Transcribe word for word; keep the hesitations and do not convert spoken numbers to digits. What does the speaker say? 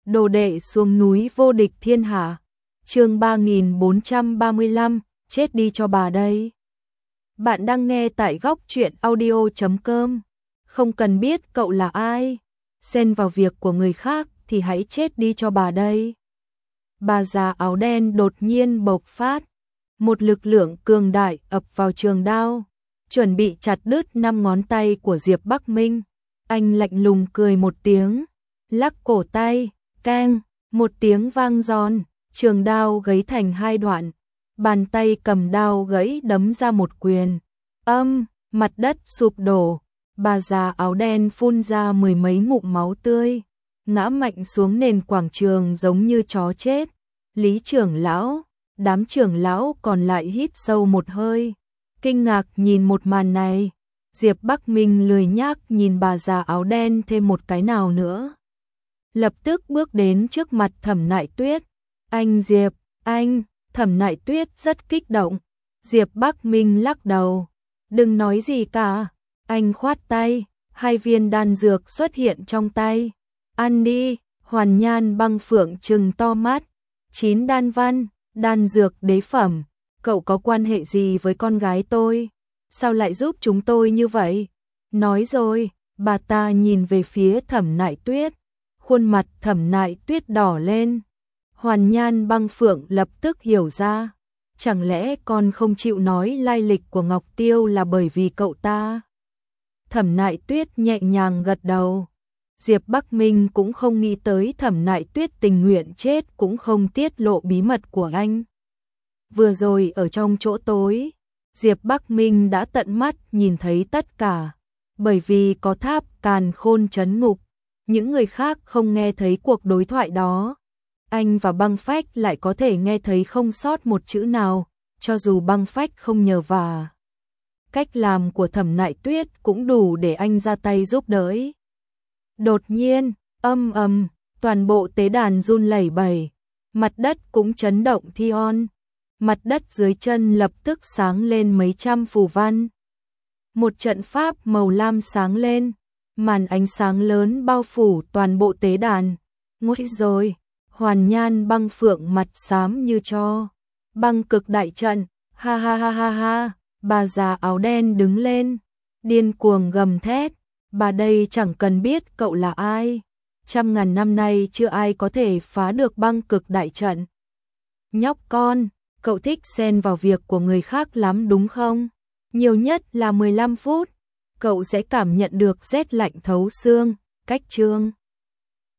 Đồ đệ xuống núi vô địch thiên hạ. Chương ba nghìn bốn trăm ba mươi lăm, chết đi cho bà đây. Bạn đang nghe tại góc truyện audio chấm com. Không cần biết cậu là ai, xen vào việc của người khác thì hãy chết đi cho bà đây. Bà già áo đen đột nhiên bộc phát, một lực lượng cường đại ập vào trường đao, chuẩn bị chặt đứt năm ngón tay của Diệp Bắc Minh. Anh lạnh lùng cười một tiếng, lắc cổ tay, keng, một tiếng vang giòn, trường đao gãy thành hai đoạn, bàn tay cầm đao gãy đấm ra một quyền. Âm, mặt đất sụp đổ, bà già áo đen phun ra mười mấy ngụm máu tươi, ngã mạnh xuống nền quảng trường giống như chó chết. Lý trưởng lão, đám trưởng lão còn lại hít sâu một hơi, kinh ngạc nhìn một màn này. Diệp Bắc Minh lười nhác nhìn bà già áo đen thêm một cái nào nữa, lập tức bước đến trước mặt Thẩm Nại Tuyết. Anh Diệp, anh, Thẩm Nại Tuyết rất kích động. Diệp Bắc Minh lắc đầu, đừng nói gì cả. Anh khoát tay, hai viên đan dược xuất hiện trong tay. Ăn đi. Hoàn Nhan Băng Phượng trừng to mắt. Chín đan văn, đan dược đế phẩm, cậu có quan hệ gì với con gái tôi? Sao lại giúp chúng tôi như vậy? Nói rồi, bà ta nhìn về phía Thẩm Nại Tuyết, khuôn mặt Thẩm Nại Tuyết đỏ lên. Hoàn Nhan Băng Phượng lập tức hiểu ra, chẳng lẽ con không chịu nói lai lịch của Ngọc Tiêu là bởi vì cậu ta? Thẩm Nại Tuyết nhẹ nhàng gật đầu. Diệp Bắc Minh cũng không nghĩ tới Thẩm Nại Tuyết tình nguyện chết cũng không tiết lộ bí mật của anh. Vừa rồi ở trong chỗ tối, Diệp Bắc Minh đã tận mắt nhìn thấy tất cả, bởi vì có tháp càn khôn trấn ngục, những người khác không nghe thấy cuộc đối thoại đó. Anh và Băng Phách lại có thể nghe thấy không sót một chữ nào, cho dù Băng Phách không nhờ vả. Cách làm của Thẩm Nại Tuyết cũng đủ để anh ra tay giúp đỡ. Đột nhiên, âm ầm, toàn bộ tế đàn run lẩy bẩy, mặt đất cũng chấn động thi on. Mặt đất dưới chân lập tức sáng lên mấy trăm phù văn. Một trận pháp màu lam sáng lên, màn ánh sáng lớn bao phủ toàn bộ tế đàn. Ngôi rồi, Hoàn Nhan Băng Phượng mặt xám như tro. Băng cực đại trận, ha ha ha ha ha, bà già áo đen đứng lên, điên cuồng gầm thét. Bà đây chẳng cần biết cậu là ai, trăm ngàn năm nay chưa ai có thể phá được băng cực đại trận. Nhóc con, cậu thích xen vào việc của người khác lắm đúng không? Nhiều nhất là mười lăm phút, cậu sẽ cảm nhận được rét lạnh thấu xương. Cách chương